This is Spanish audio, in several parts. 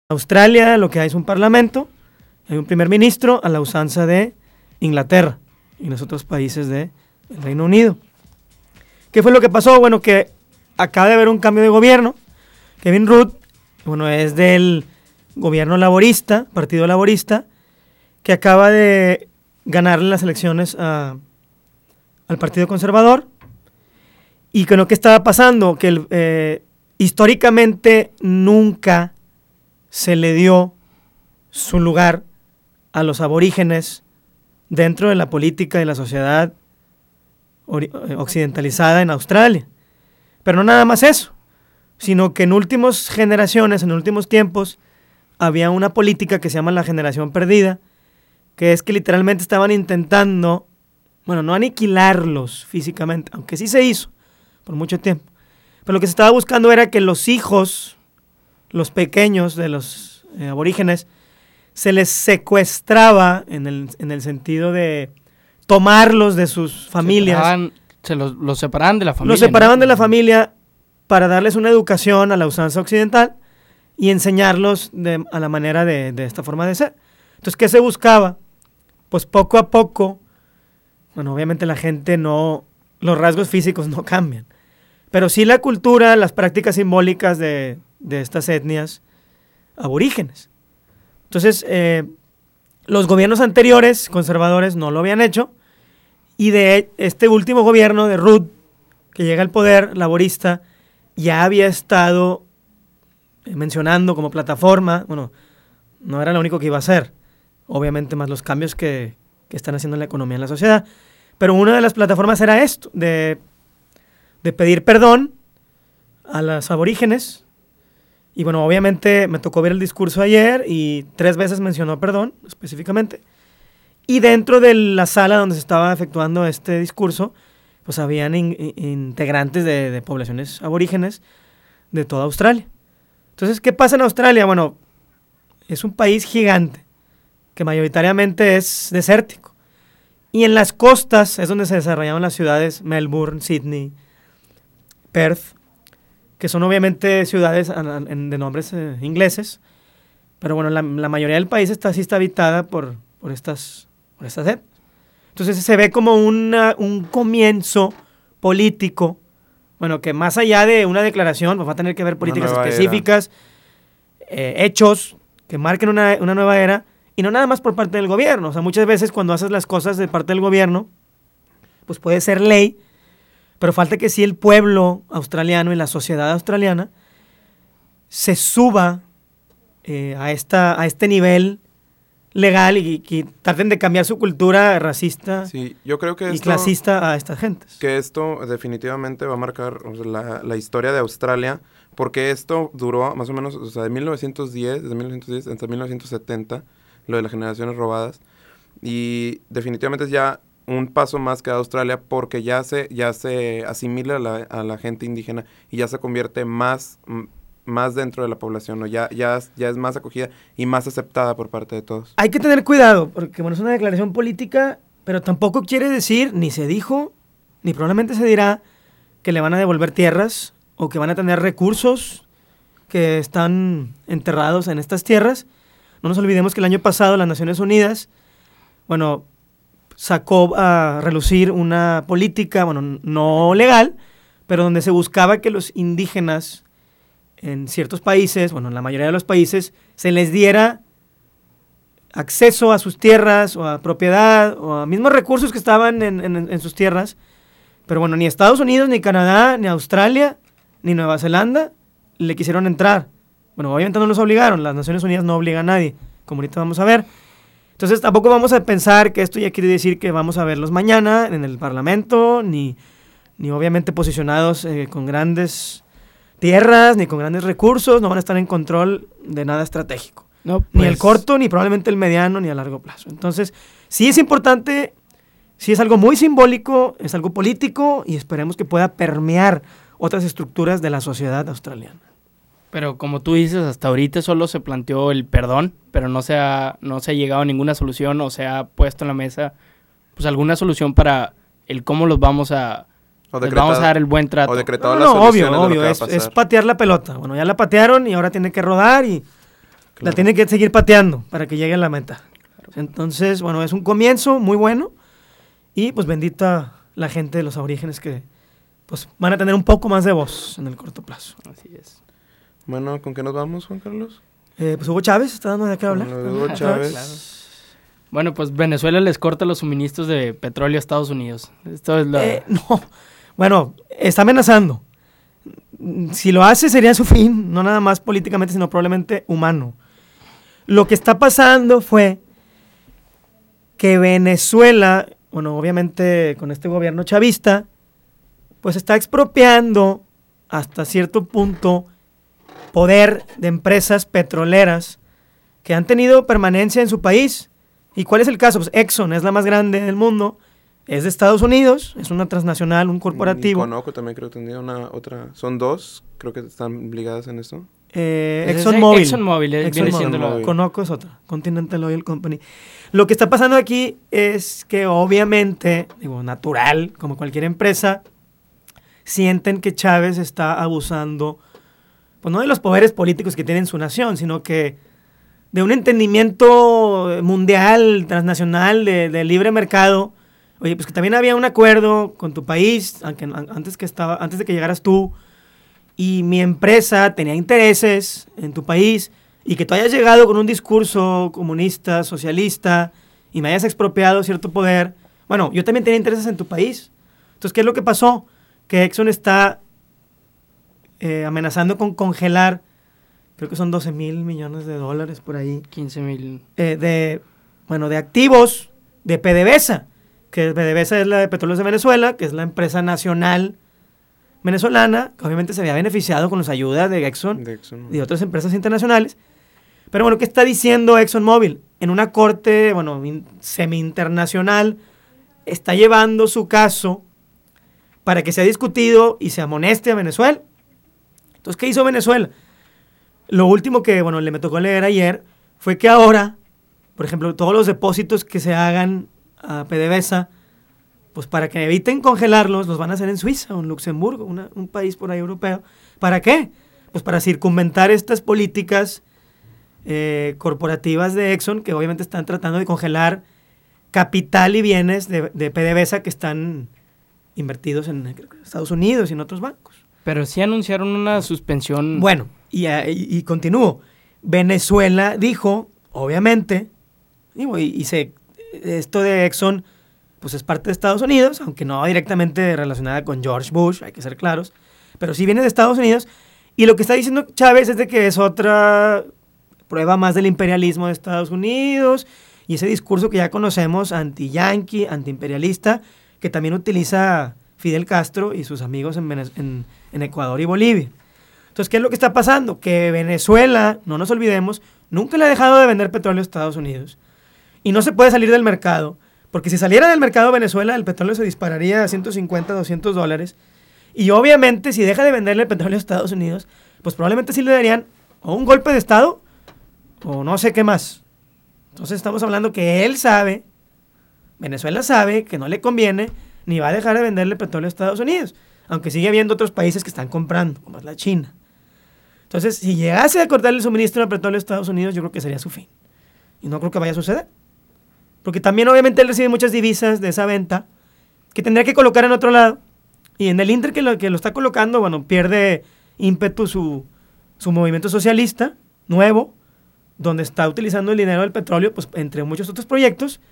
Australia lo que hay es un parlamento, hay un primer ministro a la usanza de Inglaterra y los otros países del Reino Unido. ¿Qué fue lo que pasó? Bueno, que acaba de haber un cambio de gobierno. Kevin Rudd, bueno, es del gobierno laborista, partido laborista, que acaba de ganarle las elecciones al Partido Conservador. Y con lo que estaba pasando, que históricamente nunca se le dio su lugar a los aborígenes dentro de la política y la sociedad occidentalizada en Australia. Pero no nada más eso, sino que en últimas generaciones, en últimos tiempos, había una política que se llama la generación perdida, que es que literalmente estaban intentando, bueno, no aniquilarlos físicamente, aunque sí se hizo por mucho tiempo, pero lo que se estaba buscando era que los hijos, los pequeños de los aborígenes, se les secuestraba en el sentido de tomarlos de sus familias. Los separaban de la familia. Los separaban de la familia para darles una educación a la usanza occidental y enseñarlos a la manera de esta forma de ser. Entonces, ¿qué se buscaba? Pues poco a poco, bueno, obviamente la gente no, los rasgos físicos no cambian, pero sí la cultura, las prácticas simbólicas de estas etnias aborígenes. Entonces, los gobiernos anteriores, conservadores, no lo habían hecho, y de este último gobierno de Rudd, que llega al poder laborista, ya había estado mencionando como plataforma, bueno, no era lo único que iba a hacer, obviamente más los cambios que están haciendo en la economía, en la sociedad, pero una de las plataformas era esto, de pedir perdón a los aborígenes. Y bueno, obviamente me tocó ver el discurso ayer y 3 veces mencionó perdón, específicamente. Y dentro de la sala donde se estaba efectuando este discurso, pues habían integrantes de poblaciones aborígenes de toda Australia. Entonces, ¿qué pasa en Australia? Bueno, es un país gigante, que mayoritariamente es desértico. Y en las costas es donde se desarrollaban las ciudades Melbourne, Sydney, Perth, que son obviamente ciudades de nombres ingleses, pero bueno, la mayoría del país sí está habitada por estas etnias. Entonces se ve como un comienzo político, bueno, que más allá de una declaración, pues va a tener que haber políticas específicas, hechos que marquen una nueva era, y no nada más por parte del gobierno. O sea, muchas veces cuando haces las cosas de parte del gobierno, pues puede ser ley, pero falta que sí el pueblo australiano y la sociedad australiana se suba a este nivel legal y traten de cambiar su cultura racista, sí, yo creo que y clasista a estas gentes. Que esto definitivamente va a marcar, o sea, la historia de Australia, porque esto duró más o menos, o sea, desde 1910 hasta 1970, lo de las generaciones robadas, y definitivamente es ya un paso más que da Australia, porque ya se asimila a la gente indígena y ya se convierte más dentro de la población, ¿no? Ya es más acogida y más aceptada por parte de todos. Hay que tener cuidado, porque bueno, es una declaración política, pero tampoco quiere decir, ni se dijo, ni probablemente se dirá, que le van a devolver tierras o que van a tener recursos que están enterrados en estas tierras. No nos olvidemos que el año pasado las Naciones Unidas, bueno, sacó a relucir una política, bueno, no legal, pero donde se buscaba que los indígenas en ciertos países, bueno, en la mayoría de los países, se les diera acceso a sus tierras o a propiedad o a mismos recursos que estaban en sus tierras. Pero bueno, ni Estados Unidos, ni Canadá, ni Australia, ni Nueva Zelanda le quisieron entrar. Bueno, obviamente no los obligaron, las Naciones Unidas no obligan a nadie, como ahorita vamos a ver. Entonces tampoco vamos a pensar que esto ya quiere decir que vamos a verlos mañana en el Parlamento, ni obviamente posicionados con grandes tierras, ni con grandes recursos, no van a estar en control de nada estratégico. No, pues, ni el corto, ni probablemente el mediano, ni a largo plazo. Entonces, sí es importante, sí es algo muy simbólico, es algo político, y esperemos que pueda permear otras estructuras de la sociedad australiana. Pero como tú dices, hasta ahorita solo se planteó el perdón, pero no se ha llegado a ninguna solución, o se ha puesto en la mesa pues alguna solución para el cómo los vamos a dar el buen trato. O decretado la solución. Obvio, es patear la pelota. Bueno, ya la patearon y ahora tiene que rodar y la tiene que seguir pateando para que llegue a la meta. Entonces, bueno, es un comienzo muy bueno y pues bendita la gente de los aborígenes que pues van a tener un poco más de voz en el corto plazo. Así es. Bueno, ¿con qué nos vamos, Juan Carlos? Pues Hugo Chávez está dando de qué hablar. Hugo Chávez. Claro. Bueno, pues Venezuela les corta los suministros de petróleo a Estados Unidos. Esto es No, bueno, está amenazando. Si lo hace sería su fin, no nada más políticamente, sino probablemente humano. Lo que está pasando fue que Venezuela, bueno, obviamente con este gobierno chavista, pues está expropiando hasta cierto punto poder de empresas petroleras que han tenido permanencia en su país. ¿Y cuál es el caso? Pues Exxon es la más grande del mundo, es de Estados Unidos, es una transnacional, un corporativo. Conoco también creo que tendría una otra, son dos, creo que están ligadas en esto. ExxonMobil. ExxonMobil viene siendo la... Conoco es otra, Continental Oil Company. Lo que está pasando aquí es que obviamente, digo, natural, como cualquier empresa, sienten que Chávez está abusando, pues no de los poderes políticos que tiene en su nación, sino que de un entendimiento mundial, transnacional, de libre mercado. Oye, pues que también había un acuerdo con tu país, antes de que llegaras tú, y mi empresa tenía intereses en tu país, y que tú hayas llegado con un discurso comunista, socialista, y me hayas expropiado cierto poder. Bueno, yo también tenía intereses en tu país. Entonces, ¿qué es lo que pasó? Que Exxon está amenazando con congelar, creo que son 12,000 millones de dólares por ahí. 15,000. De activos de PDVSA, que PDVSA es la de Petróleos de Venezuela, que es la empresa nacional venezolana, que obviamente se había beneficiado con las ayudas de Exxon y de otras empresas internacionales. Pero bueno, ¿qué está diciendo ExxonMobil? En una corte, bueno, semi-internacional, está llevando su caso para que sea discutido y se amoneste a Venezuela. Entonces, ¿qué hizo Venezuela? Lo último que, bueno, me tocó leer ayer fue que ahora, por ejemplo, todos los depósitos que se hagan a PDVSA, pues para que eviten congelarlos, los van a hacer en Suiza o en Luxemburgo, un país por ahí europeo. ¿Para qué? Pues para circunventar estas políticas corporativas de Exxon, que obviamente están tratando de congelar capital y bienes de PDVSA que están invertidos en Estados Unidos y en otros bancos. Pero sí anunciaron una suspensión. Bueno, y continúo. Venezuela dijo, obviamente, esto de Exxon pues es parte de Estados Unidos, aunque no directamente relacionada con George Bush, hay que ser claros, pero sí viene de Estados Unidos, y lo que está diciendo Chávez es de que es otra prueba más del imperialismo de Estados Unidos, y ese discurso que ya conocemos, anti-yanqui, anti-imperialista, que también utiliza Fidel Castro y sus amigos en Ecuador y Bolivia. Entonces, ¿qué es lo que está pasando? Que Venezuela, no nos olvidemos, nunca le ha dejado de vender petróleo a Estados Unidos, y no se puede salir del mercado, porque si saliera del mercado Venezuela, el petróleo se dispararía a 150, 200 dólares. Y obviamente, si deja de venderle el petróleo a Estados Unidos, pues probablemente sí le darían o un golpe de Estado o no sé qué más. Entonces estamos hablando que él sabe, Venezuela sabe que no le conviene ni va a dejar de venderle petróleo a Estados Unidos, aunque sigue habiendo otros países que están comprando, como es la China. Entonces, si llegase a cortarle el suministro de petróleo a Estados Unidos, yo creo que sería su fin. Y no creo que vaya a suceder. Porque también obviamente él recibe muchas divisas de esa venta que tendría que colocar en otro lado. Y en el inter que lo está colocando, bueno, pierde ímpetu su movimiento socialista nuevo, donde está utilizando el dinero del petróleo, pues entre muchos otros proyectos,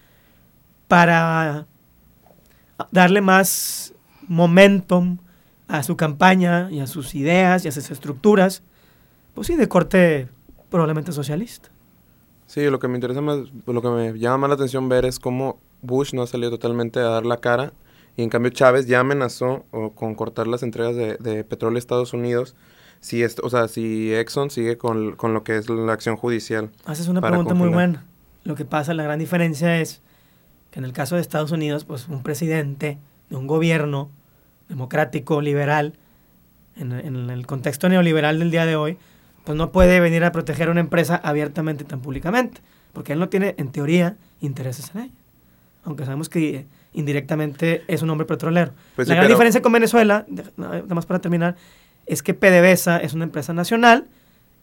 para darle más momentum a su campaña y a sus ideas y a sus estructuras, pues sí, de corte probablemente socialista. Sí, lo que me interesa más, lo que me llama más la atención ver es cómo Bush no ha salido totalmente a dar la cara y en cambio Chávez ya amenazó con cortar las entregas de petróleo a Estados Unidos si Exxon sigue con lo que es la acción judicial. Haces una pregunta muy buena. Lo que pasa, la gran diferencia es que en el caso de Estados Unidos, pues un presidente de un gobierno democrático, liberal, en el contexto neoliberal del día de hoy, pues no puede venir a proteger a una empresa abiertamente tan públicamente, porque él no tiene, en teoría, intereses en ella. Aunque sabemos que indirectamente es un hombre petrolero. Pues la gran diferencia con Venezuela, nada más para terminar, es que PDVSA es una empresa nacional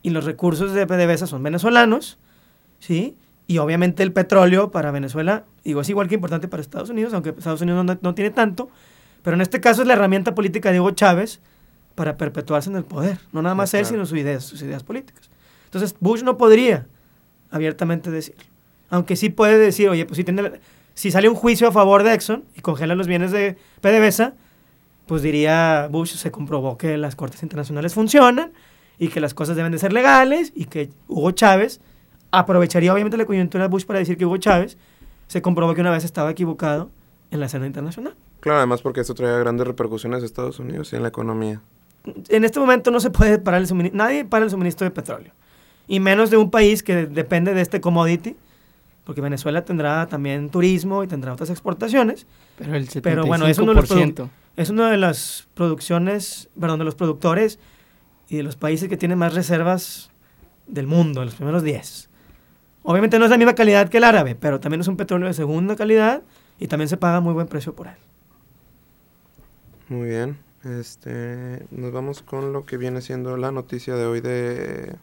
y los recursos de PDVSA son venezolanos, ¿sí? Y obviamente el petróleo para Venezuela, digo, es igual que importante para Estados Unidos, aunque Estados Unidos no tiene tanto, pero en este caso es la herramienta política de Hugo Chávez para perpetuarse en el poder. No nada más Sí, él, claro. sino sus ideas políticas. Entonces, Bush no podría abiertamente decirlo. Aunque sí puede decir, oye, pues si sale un juicio a favor de Exxon y congela los bienes de PDVSA, pues diría Bush, se comprobó que las cortes internacionales funcionan y que las cosas deben de ser legales y que Hugo Chávez aprovecharía obviamente la coyuntura de Bush para decir que Hugo Chávez se comprobó que una vez estaba equivocado en la escena internacional. Claro, además porque esto trae grandes repercusiones a Estados Unidos y en la economía. En este momento no se puede parar el suministro, nadie para el suministro de petróleo. Y menos de un país que depende de este commodity, porque Venezuela tendrá también turismo y tendrá otras exportaciones. Pero el 75%. Pero bueno, es uno de las producciones, perdón, de los productores y de los países que tienen más reservas del mundo, de los primeros 10. Obviamente no es la misma calidad que el árabe, pero también es un petróleo de segunda calidad y también se paga muy buen precio por él. Muy bien. Nos vamos con lo que viene siendo la noticia de hoy de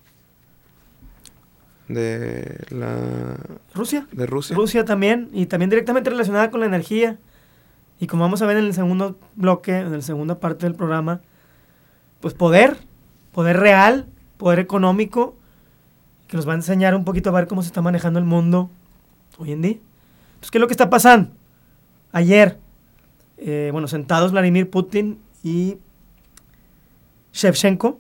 Rusia. De Rusia. Rusia también, y también directamente relacionada con la energía. Y como vamos a ver en el segundo bloque, en la segunda parte del programa, pues poder real, poder económico, que nos va a enseñar un poquito a ver cómo se está manejando el mundo hoy en día. Entonces, ¿qué es lo que está pasando? Ayer, sentados Vladimir Putin y Shevchenko,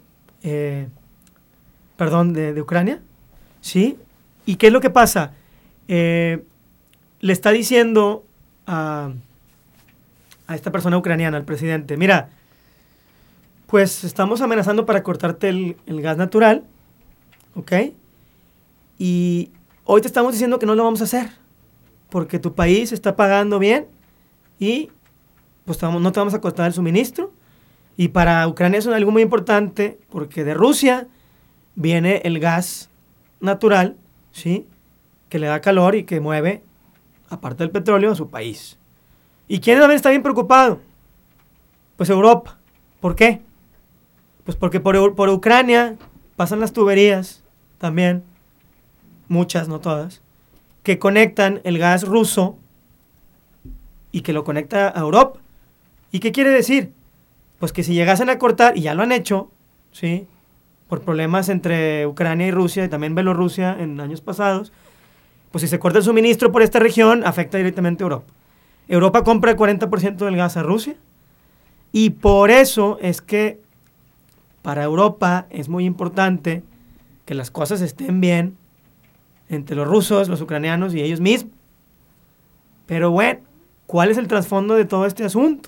de Ucrania, ¿sí? ¿Y qué es lo que pasa? Le está diciendo a esta persona ucraniana, al presidente, mira, pues estamos amenazando para cortarte el gas natural, ¿ok? Y hoy te estamos diciendo que no lo vamos a hacer, porque tu país está pagando bien y pues no te vamos a cortar el suministro. Y para Ucrania es algo muy importante, porque de Rusia viene el gas natural, ¿sí? Que le da calor y que mueve, aparte del petróleo, a su país. ¿Y quién también está bien preocupado? Pues Europa. ¿Por qué? Pues porque por Ucrania pasan las tuberías también, muchas, no todas, que conectan el gas ruso y que lo conecta a Europa. ¿Y qué quiere decir? Pues que si llegasen a cortar, y ya lo han hecho, ¿sí? Por problemas entre Ucrania y Rusia, y también Bielorrusia en años pasados, pues si se corta el suministro por esta región, afecta directamente a Europa. Europa compra el 40% del gas a Rusia, y por eso es que para Europa es muy importante que las cosas estén bien entre los rusos, los ucranianos y ellos mismos. Pero bueno, ¿cuál es el trasfondo de todo este asunto?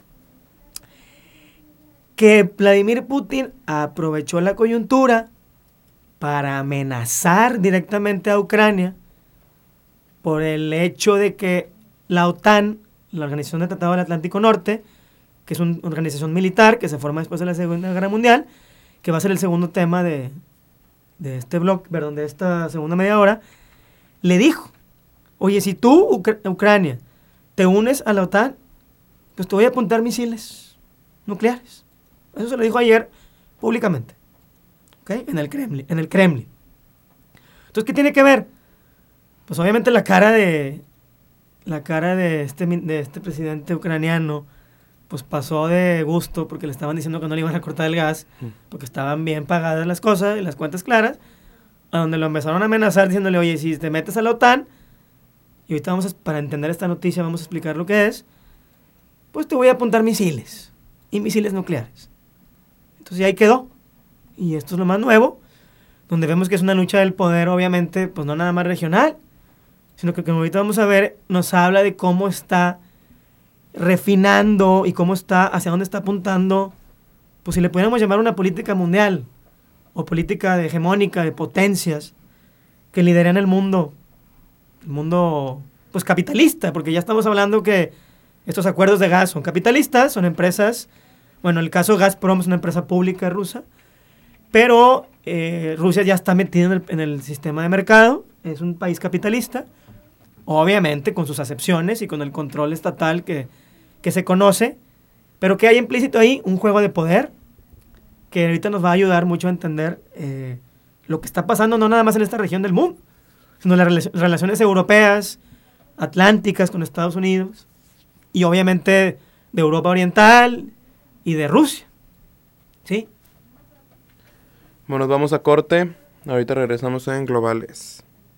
Que Vladimir Putin aprovechó la coyuntura para amenazar directamente a Ucrania por el hecho de que la OTAN, la Organización del Tratado del Atlántico Norte, que es una organización militar que se forma después de la Segunda Guerra Mundial, que va a ser el segundo tema de este blog, perdón, de esta segunda media hora, le dijo, oye, si tú, Ucrania, te unes a la OTAN, pues te voy a apuntar misiles nucleares. Eso se lo dijo ayer públicamente, ¿ok? En el Kremlin. Entonces, ¿qué tiene que ver? Pues obviamente la cara de este presidente ucraniano, pues pasó de gusto porque le estaban diciendo que no le iban a cortar el gas, porque estaban bien pagadas las cosas y las cuentas claras, a donde lo empezaron a amenazar diciéndole, oye, si te metes a la OTAN, y ahorita para entender esta noticia vamos a explicar lo que es, pues te voy a apuntar misiles, y misiles nucleares. Entonces ya ahí quedó. Y esto es lo más nuevo, donde vemos que es una lucha del poder, obviamente, pues no nada más regional, sino que como ahorita vamos a ver, nos habla de cómo está refinando y cómo está, hacia dónde está apuntando, pues si le pudiéramos llamar una política mundial, o política hegemónica, de potencias, que lideran el mundo, pues capitalista, porque ya estamos hablando que estos acuerdos de gas son capitalistas, son empresas. Bueno, el caso Gazprom es una empresa pública rusa, pero Rusia ya está metida en el sistema de mercado, es un país capitalista, obviamente con sus acepciones y con el control estatal que se conoce, pero que hay implícito ahí un juego de poder que ahorita nos va a ayudar mucho a entender lo que está pasando no nada más en esta región del mundo, sino las relaciones europeas, atlánticas con Estados Unidos, y obviamente de Europa Oriental y de Rusia. ¿Sí? Bueno, nos vamos a corte. Ahorita regresamos en Globales.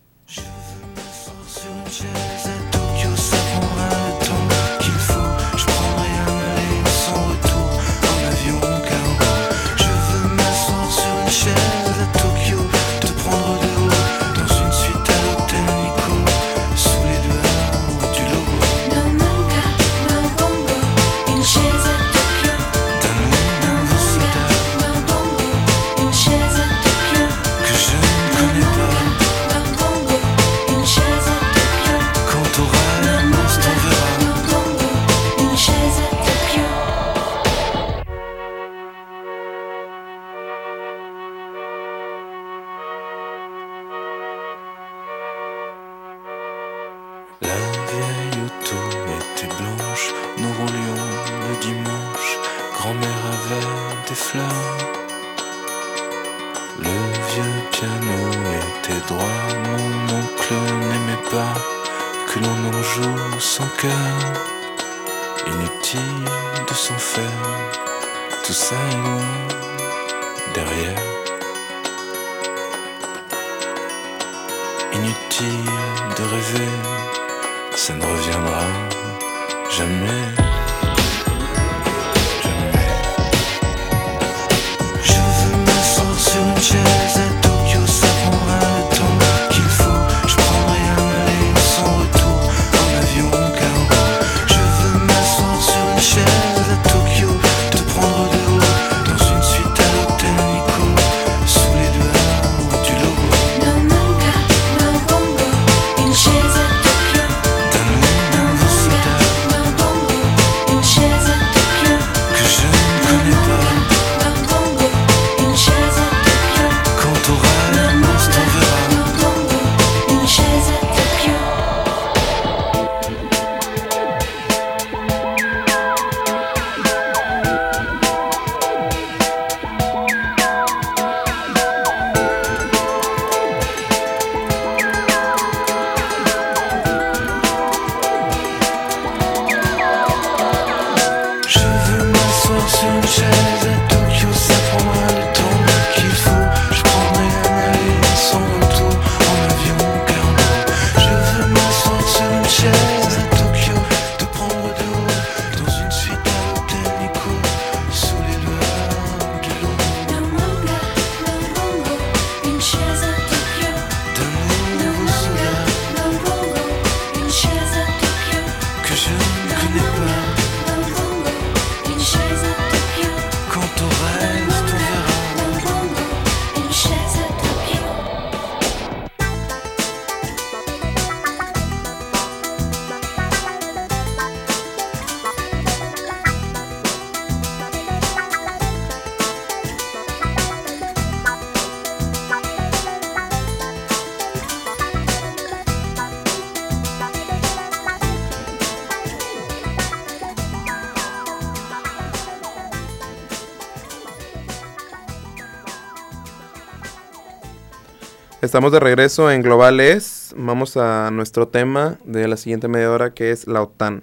Estamos de regreso en Globales. Vamos a nuestro tema de la siguiente media hora, que es la OTAN.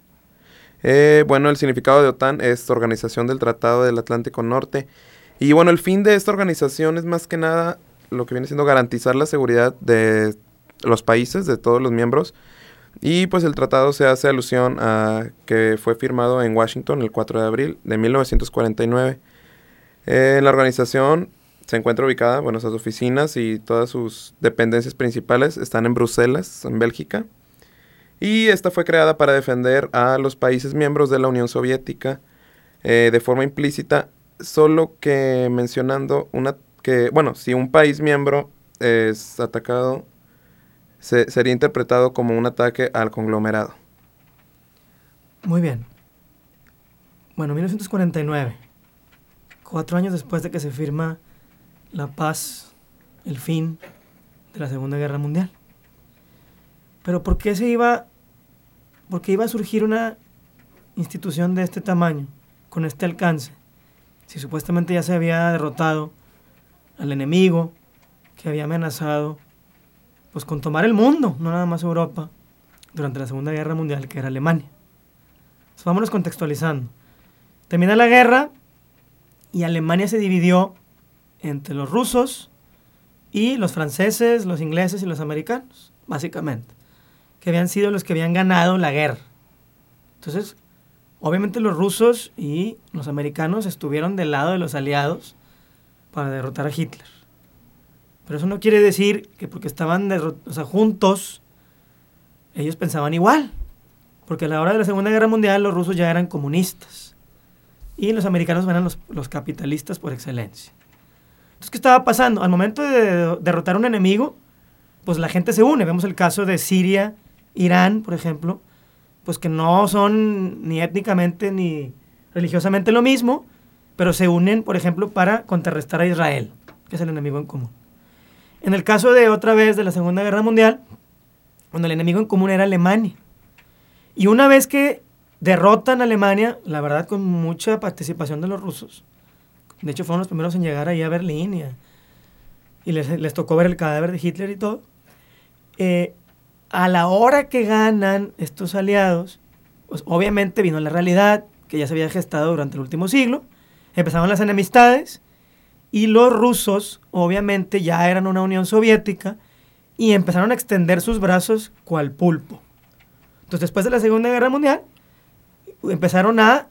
Bueno, el significado de OTAN es Organización del Tratado del Atlántico Norte. Y bueno, el fin de esta organización es más que nada lo que viene siendo garantizar la seguridad de los países, de todos los miembros. Y pues el tratado se hace alusión a que fue firmado en Washington el 4 de abril de 1949. La organización se encuentra ubicada, bueno, sus oficinas y todas sus dependencias principales están en Bruselas, en Bélgica. Y esta fue creada para defender a los países miembros de la Unión Soviética de forma implícita, solo que mencionando si un país miembro es atacado, sería interpretado como un ataque al conglomerado. Muy bien. Bueno, 1949, 4 años después de que se firma la paz, el fin de la Segunda Guerra Mundial. Pero ¿por qué iba a surgir una institución de este tamaño, con este alcance, si supuestamente ya se había derrotado al enemigo que había amenazado pues con tomar el mundo, no nada más Europa, durante la Segunda Guerra Mundial, que era Alemania. Entonces, vámonos contextualizando. Termina la guerra y Alemania se dividió entre los rusos y los franceses, los ingleses y los americanos, básicamente, que habían sido los que habían ganado la guerra. Entonces, obviamente los rusos y los americanos estuvieron del lado de los aliados para derrotar a Hitler. Pero eso no quiere decir que porque estaban juntos, ellos pensaban igual. Porque a la hora de la Segunda Guerra Mundial los rusos ya eran comunistas y los americanos eran los capitalistas por excelencia. Entonces, ¿qué estaba pasando? Al momento de derrotar a un enemigo, pues la gente se une. Vemos el caso de Siria, Irán, por ejemplo, pues que no son ni étnicamente ni religiosamente lo mismo, pero se unen, por ejemplo, para contrarrestar a Israel, que es el enemigo en común. En el caso de otra vez de la Segunda Guerra Mundial, cuando el enemigo en común era Alemania. Y una vez que derrotan a Alemania, la verdad con mucha participación de los rusos, de hecho fueron los primeros en llegar ahí a Berlín y les tocó ver el cadáver de Hitler y todo, a la hora que ganan estos aliados, pues obviamente vino la realidad que ya se había gestado durante el último siglo, empezaron las enemistades y los rusos obviamente ya eran una Unión Soviética y empezaron a extender sus brazos cual pulpo. Entonces, después de la Segunda Guerra Mundial, empezaron a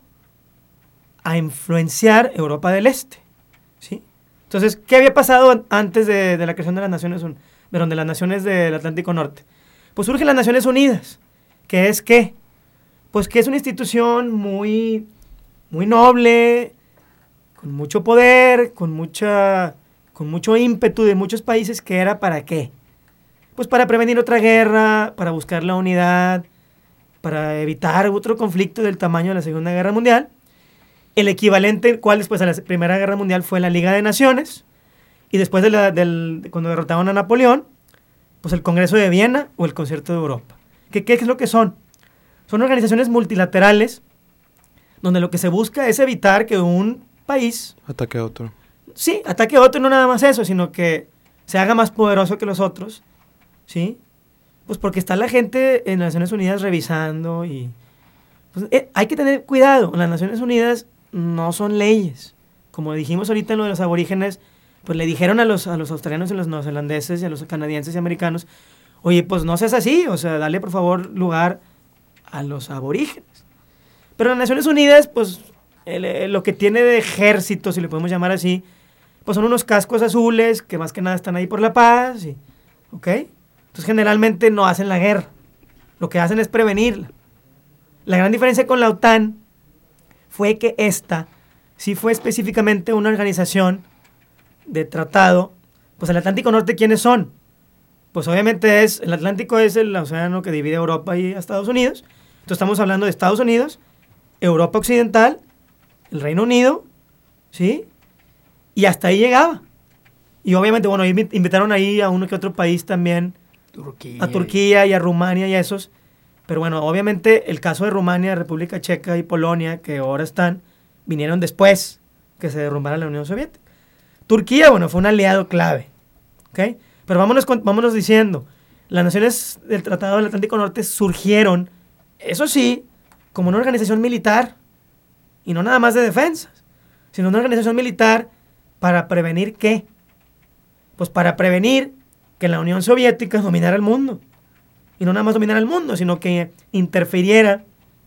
influenciar Europa del Este, ¿sí? Entonces, ¿qué había pasado antes de la creación de las Naciones Unidas, de las naciones del Atlántico Norte? Pues surgen las Naciones Unidas, que es ¿qué? Pues que es una institución muy, muy noble, con mucho poder, con mucho ímpetu de muchos países, que era ¿para qué? Pues para prevenir otra guerra, para buscar la unidad, para evitar otro conflicto del tamaño de la Segunda Guerra Mundial. El equivalente, cual después de la Primera Guerra Mundial fue la Liga de Naciones, y después cuando derrotaron a Napoleón, pues el Congreso de Viena o el Concierto de Europa. ¿Qué es lo que son? Son organizaciones multilaterales donde lo que se busca es evitar que un país ataque a otro. Sí, ataque a otro, y no nada más eso, sino que se haga más poderoso que los otros, ¿sí? Pues porque está la gente en las Naciones Unidas revisando y... Pues, hay que tener cuidado. Las Naciones Unidas no son leyes. Como dijimos ahorita en lo de los aborígenes, pues le dijeron a los australianos y los neozelandeses y a los canadienses y americanos, oye, pues no seas así, o sea, dale por favor lugar a los aborígenes. Pero las Naciones Unidas, pues lo que tiene de ejército, si le podemos llamar así, pues son unos cascos azules que más que nada están ahí por la paz, ¿ok? Entonces generalmente no hacen la guerra, lo que hacen es prevenirla. La gran diferencia con la OTAN fue que esta sí fue específicamente una organización de tratado. Pues el Atlántico Norte, ¿quiénes son? Pues obviamente el Atlántico es el océano que divide Europa y a Estados Unidos. Entonces estamos hablando de Estados Unidos, Europa Occidental, el Reino Unido, ¿sí? Y hasta ahí llegaba. Y obviamente, bueno, invitaron ahí a uno que otro país también, a Turquía y a Rumania y a esos. Pero bueno, obviamente el caso de Rumania, República Checa y Polonia, que ahora vinieron después que se derrumbara la Unión Soviética. Turquía, bueno, fue un aliado clave, ¿ok? Pero vámonos diciendo, las naciones del Tratado del Atlántico Norte surgieron, eso sí, como una organización militar, y no nada más de defensas, sino una organización militar para prevenir ¿qué? Pues para prevenir que la Unión Soviética dominara el mundo. Y no nada más dominara el mundo, sino que interfiriera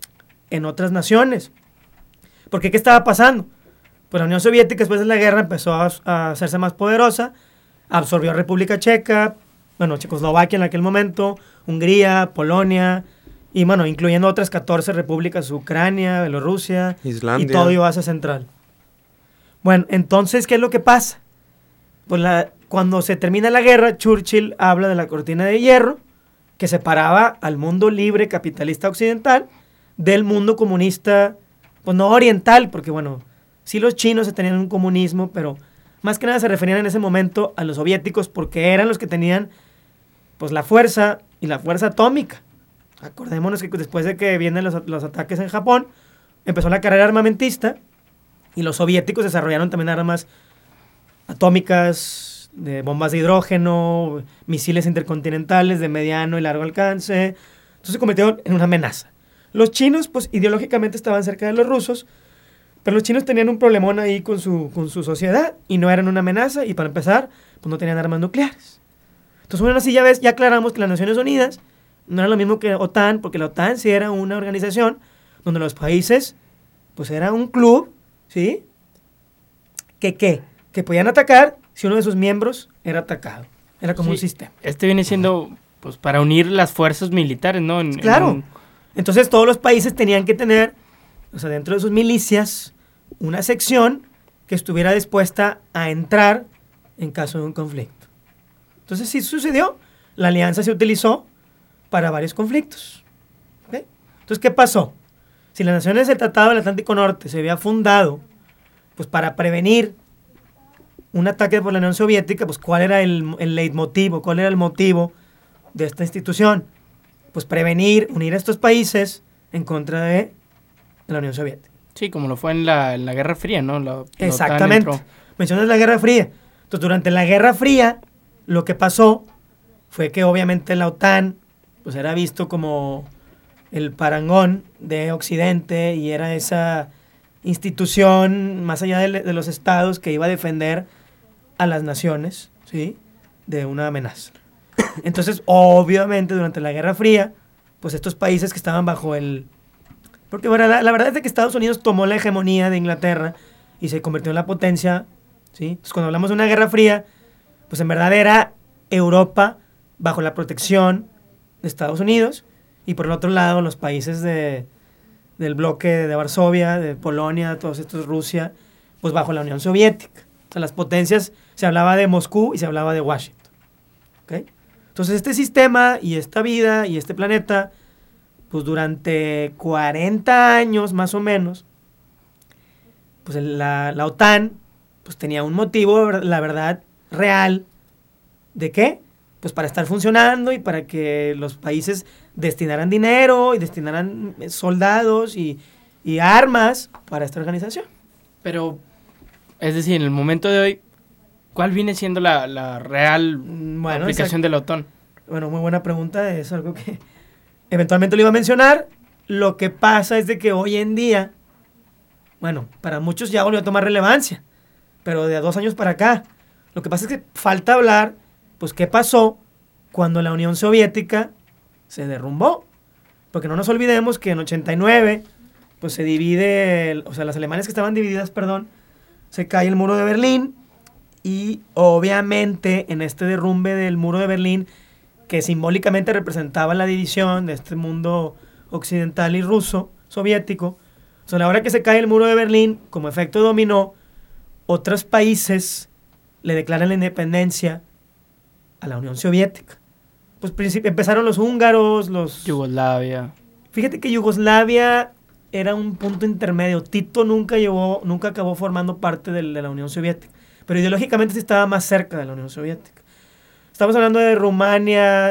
en otras naciones. Porque ¿qué estaba pasando? Pues la Unión Soviética después de la guerra empezó a hacerse más poderosa, absorbió a República Checa, bueno, Checoslovaquia en aquel momento, Hungría, Polonia, y bueno, incluyendo otras 14 repúblicas, Ucrania, Bielorrusia, Islandia. Y todo Asia Central. Bueno, entonces, ¿qué es lo que pasa? Pues cuando se termina la guerra, Churchill habla de la cortina de hierro, que separaba al mundo libre capitalista occidental del mundo comunista, pues no oriental, porque bueno, sí los chinos tenían un comunismo, pero más que nada se referían en ese momento a los soviéticos porque eran los que tenían pues la fuerza y la fuerza atómica. Acordémonos que después de que vienen los ataques en Japón, empezó la carrera armamentista y los soviéticos desarrollaron también armas atómicas de bombas de hidrógeno, misiles intercontinentales de mediano y largo alcance. Entonces se convirtieron en una amenaza. Los chinos, pues ideológicamente estaban cerca de los rusos, pero los chinos tenían un problemón ahí con su sociedad y no eran una amenaza, y para empezar, pues no tenían armas nucleares. Entonces, bueno, así ya ves, ya aclaramos que las Naciones Unidas no era lo mismo que OTAN, porque la OTAN sí era una organización donde los países, pues era un club, ¿sí? Que podían atacar si uno de sus miembros era atacado. Era como un sistema. Este viene siendo, pues, para unir las fuerzas militares, ¿no? Claro. Entonces todos los países tenían que tener, o sea, dentro de sus milicias, una sección que estuviera dispuesta a entrar en caso de un conflicto. Entonces sí sucedió. La alianza se utilizó para varios conflictos. ¿Okay? Entonces, ¿qué pasó? Si las naciones del Tratado del Atlántico Norte se había fundado pues para prevenir un ataque por la Unión Soviética, pues ¿cuál era el leitmotiv? ¿Cuál era el motivo de esta institución? Pues prevenir, unir a estos países en contra de la Unión Soviética. Sí, como lo fue en la Guerra Fría, ¿no? Exactamente. Mencionas la Guerra Fría. Entonces, durante la Guerra Fría, lo que pasó fue que obviamente la OTAN pues era visto como el parangón de Occidente y era esa institución más allá de los estados que iba a defender a las naciones, ¿sí? De una amenaza. Entonces, obviamente, durante la Guerra Fría, pues estos países que estaban bajo el... Porque bueno, la verdad es que Estados Unidos tomó la hegemonía de Inglaterra y se convirtió en la potencia, ¿sí? Entonces, cuando hablamos de una Guerra Fría, pues en verdad era Europa bajo la protección de Estados Unidos y por el otro lado los países del bloque de Varsovia, de Polonia, todos estos, Rusia, pues bajo la Unión Soviética. O sea, las potencias, se hablaba de Moscú y se hablaba de Washington. ¿Okay? Entonces este sistema y esta vida y este planeta, pues durante 40 años más o menos, pues la OTAN pues tenía un motivo, la verdad, real. ¿De qué? Pues para estar funcionando y para que los países destinaran dinero y destinaran soldados y armas para esta organización. Pero, es decir, en el momento de hoy, ¿cuál viene siendo la real aplicación de la OTAN? Bueno, muy buena pregunta. Es algo que eventualmente lo iba a mencionar. Lo que pasa es de que hoy en día, bueno, para muchos ya volvió a tomar relevancia, pero de 2 años para acá. Lo que pasa es que falta hablar, pues, qué pasó cuando la Unión Soviética se derrumbó. Porque no nos olvidemos que en 89, pues se divide, o sea, las Alemanias que estaban divididas, se cae el muro de Berlín y obviamente en este derrumbe del muro de Berlín, que simbólicamente representaba la división de este mundo occidental y ruso, soviético, o sea, a la hora que se cae el muro de Berlín, como efecto dominó, otros países le declaran la independencia a la Unión Soviética. Pues empezaron los húngaros, los... Yugoslavia. Fíjate que Yugoslavia era un punto intermedio. Tito nunca acabó formando parte de la Unión Soviética. Pero ideológicamente sí estaba más cerca de la Unión Soviética. Estamos hablando de Rumania,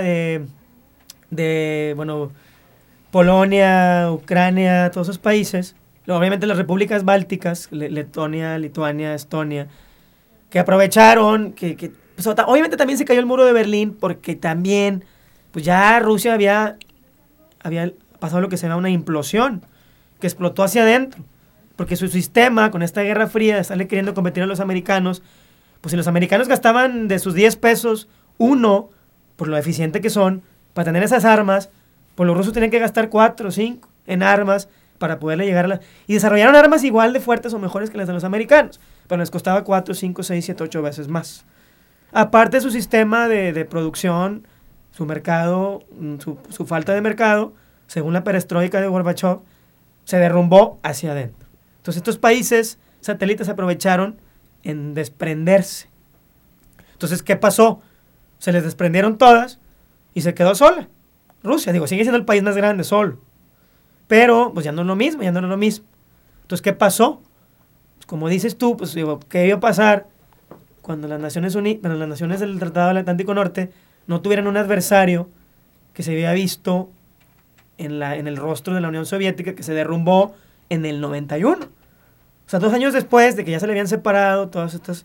bueno, Polonia, Ucrania, todos esos países. Obviamente las repúblicas bálticas, Letonia, Lituania, Estonia, que aprovecharon, pues, obviamente también se cayó el muro de Berlín porque también, pues ya Rusia había pasado lo que se llama una implosión, que explotó hacia adentro, porque su sistema, con esta Guerra Fría, de estarle queriendo competir a los americanos, pues si los americanos gastaban de sus 10 pesos, 1, por lo eficiente que son, para tener esas armas, pues los rusos tenían que gastar 4 o 5 en armas para poderle llegar a la... Y desarrollaron armas igual de fuertes o mejores que las de los americanos, pero les costaba 4, 5, 6, 7, 8 veces más. Aparte de su sistema de producción, su mercado, su falta de mercado, según la perestroika de Gorbachev, se derrumbó hacia adentro. Entonces estos países satélites aprovecharon en desprenderse. Entonces, ¿qué pasó? Se les desprendieron todas y se quedó sola. Rusia, sigue siendo el país más grande solo. Pero, pues ya no es lo mismo, Entonces, ¿qué pasó? Pues, como dices tú, pues ¿qué iba a pasar cuando las Naciones Unidas, las naciones del Tratado del Atlántico Norte no tuvieran un adversario que se había visto en el rostro de la Unión Soviética, que se derrumbó en el 91? O sea, 2 años después de que ya se le habían separado todas estas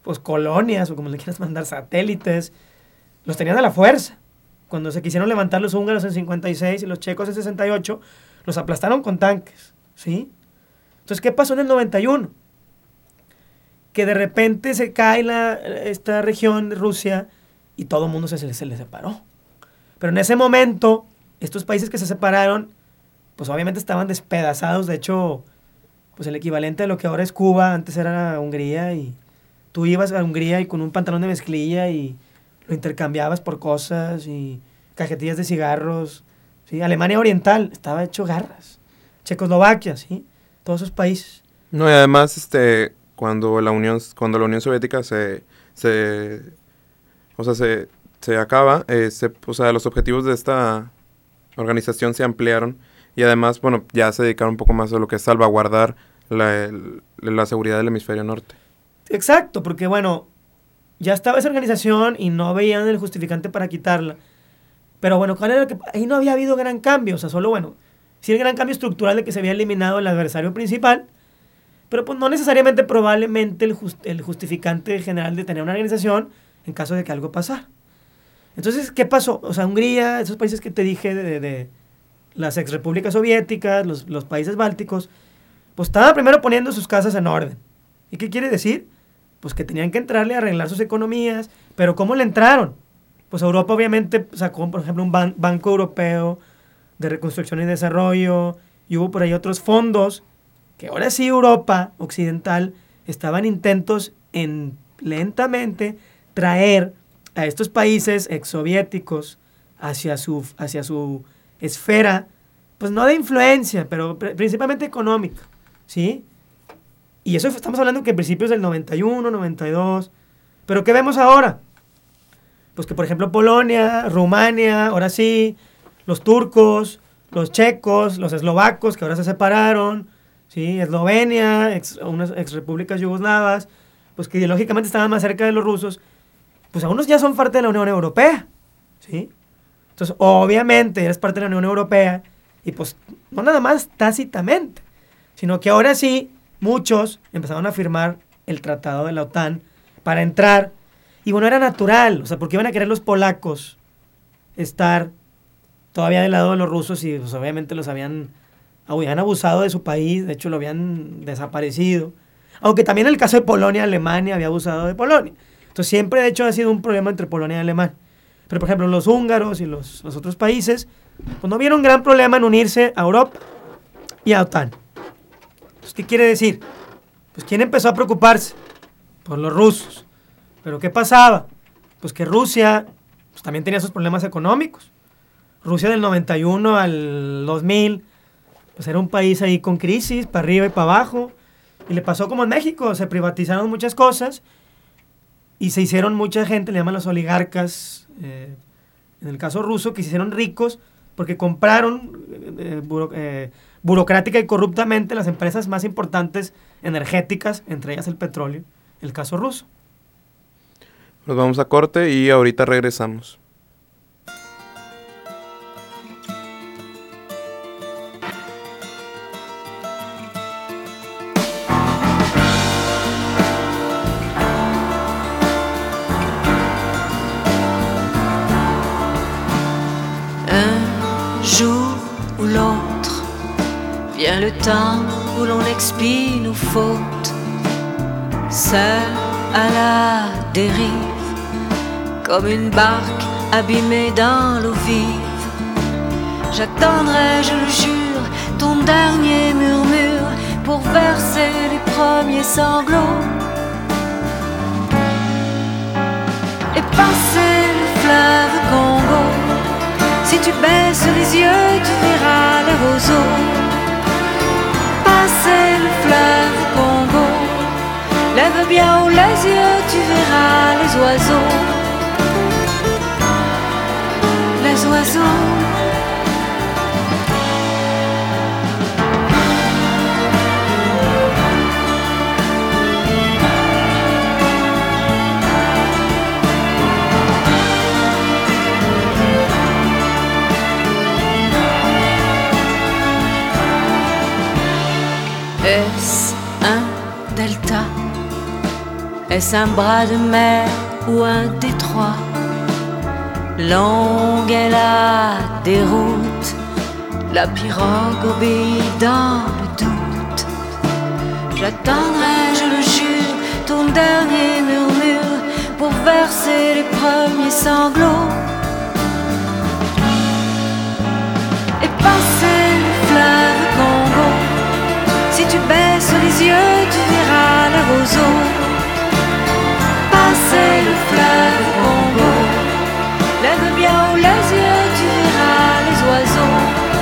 pues colonias, o como le quieras mandar, satélites, los tenían a la fuerza. Cuando se quisieron levantar los húngaros en 56 y los checos en 68, los aplastaron con tanques, ¿sí? Entonces, ¿qué pasó en el 91? Que de repente se cae esta región de Rusia y todo el mundo se le separó. Pero en ese momento, estos países que se separaron, pues obviamente estaban despedazados. De hecho, pues el equivalente a lo que ahora es Cuba, antes era Hungría, y tú ibas a Hungría y con un pantalón de mezclilla y lo intercambiabas por cosas y cajetillas de cigarros, ¿sí? Alemania Oriental estaba hecho garras. Checoslovaquia, ¿sí? Todos esos países. No, y además, cuando la Unión Soviética se acaba, o sea, los objetivos de esta organización se ampliaron y además, bueno, ya se dedicaron un poco más a lo que es salvaguardar la seguridad del hemisferio norte. Exacto, porque bueno, ya estaba esa organización y no veían el justificante para quitarla. Pero bueno, ¿cuál era ahí no había habido gran cambio, o sea, solo bueno, sí el gran cambio estructural de que se había eliminado el adversario principal, pero pues no necesariamente probablemente el justificante general de tener una organización en caso de que algo pasara. Entonces, ¿qué pasó? O sea, Hungría, esos países que te dije de las exrepúblicas soviéticas, los países bálticos, pues estaban primero poniendo sus casas en orden. ¿Y qué quiere decir? Pues que tenían que entrarle a arreglar sus economías, pero ¿cómo le entraron? Pues Europa obviamente sacó, por ejemplo, un Banco Europeo de Reconstrucción y Desarrollo, y hubo por ahí otros fondos, que ahora sí Europa Occidental estaban intentos en lentamente traer a estos países exsoviéticos hacia su esfera, pues no de influencia, pero principalmente económica, ¿sí? Y eso estamos hablando que en principios del 91, 92, pero ¿qué vemos ahora? Pues que por ejemplo Polonia, Rumania, ahora sí, los turcos, los checos, los eslovacos que ahora se separaron, ¿sí? Eslovenia, unas exrepúblicas yugoslavas, pues que ideológicamente estaban más cerca de los rusos, pues algunos ya son parte de la Unión Europea, ¿sí? Entonces, obviamente, eres parte de la Unión Europea, y pues, no nada más tácitamente, sino que ahora sí, muchos empezaron a firmar el tratado de la OTAN para entrar, y bueno, era natural, o sea, porque iban a querer los polacos estar todavía del lado de los rusos, y pues obviamente habían abusado de su país, de hecho lo habían desaparecido, aunque también en el caso de Polonia, Alemania había abusado de Polonia. Entonces siempre, de hecho, ha sido un problema entre Polonia y Alemania. Pero, por ejemplo, los húngaros y los otros países, pues no vieron gran problema en unirse a Europa y a OTAN. Entonces, ¿qué quiere decir? Pues, ¿quién empezó a preocuparse? Por los rusos. ¿Pero qué pasaba? Pues que Rusia pues, también tenía sus problemas económicos. Rusia del 91 al 2000, pues era un país ahí con crisis, para arriba y para abajo. Y le pasó como en México, se privatizaron muchas cosas. Y se hicieron mucha gente, le llaman los oligarcas, en el caso ruso, que se hicieron ricos porque compraron burocrática y corruptamente las empresas más importantes energéticas, entre ellas el petróleo, el caso ruso. Nos vamos a corte y ahorita regresamos. Vient le temps où l'on expie nos fautes, seul à la dérive, comme une barque abîmée dans l'eau vive. J'attendrai, je le jure, ton dernier murmure pour verser les premiers sanglots et passer le fleuve Congo. Si tu baisses les yeux, tu verras les roseaux. Passer le fleuve Congo, lève bien haut les yeux, tu verras les oiseaux. Les oiseaux. Est-ce un delta? Est-ce un bras de mer ou un détroit? Longue est la déroute, la pirogue obéit dans le doute. J'attendrai, je le jure, ton dernier murmure pour verser les premiers sanglots. Et passer le fleuve Congo, si tu baisses les yeux, tu verras les roseaux. Passer le fleuve Congo, lève bien haut les yeux, tu verras les oiseaux.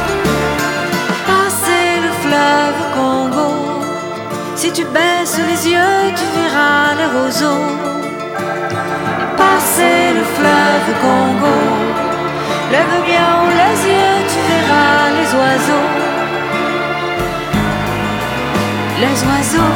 Passer le fleuve Congo, si tu baisses les yeux, tu verras les roseaux. Passer le fleuve Congo, lève bien haut les yeux, tu verras les oiseaux. Les oiseaux.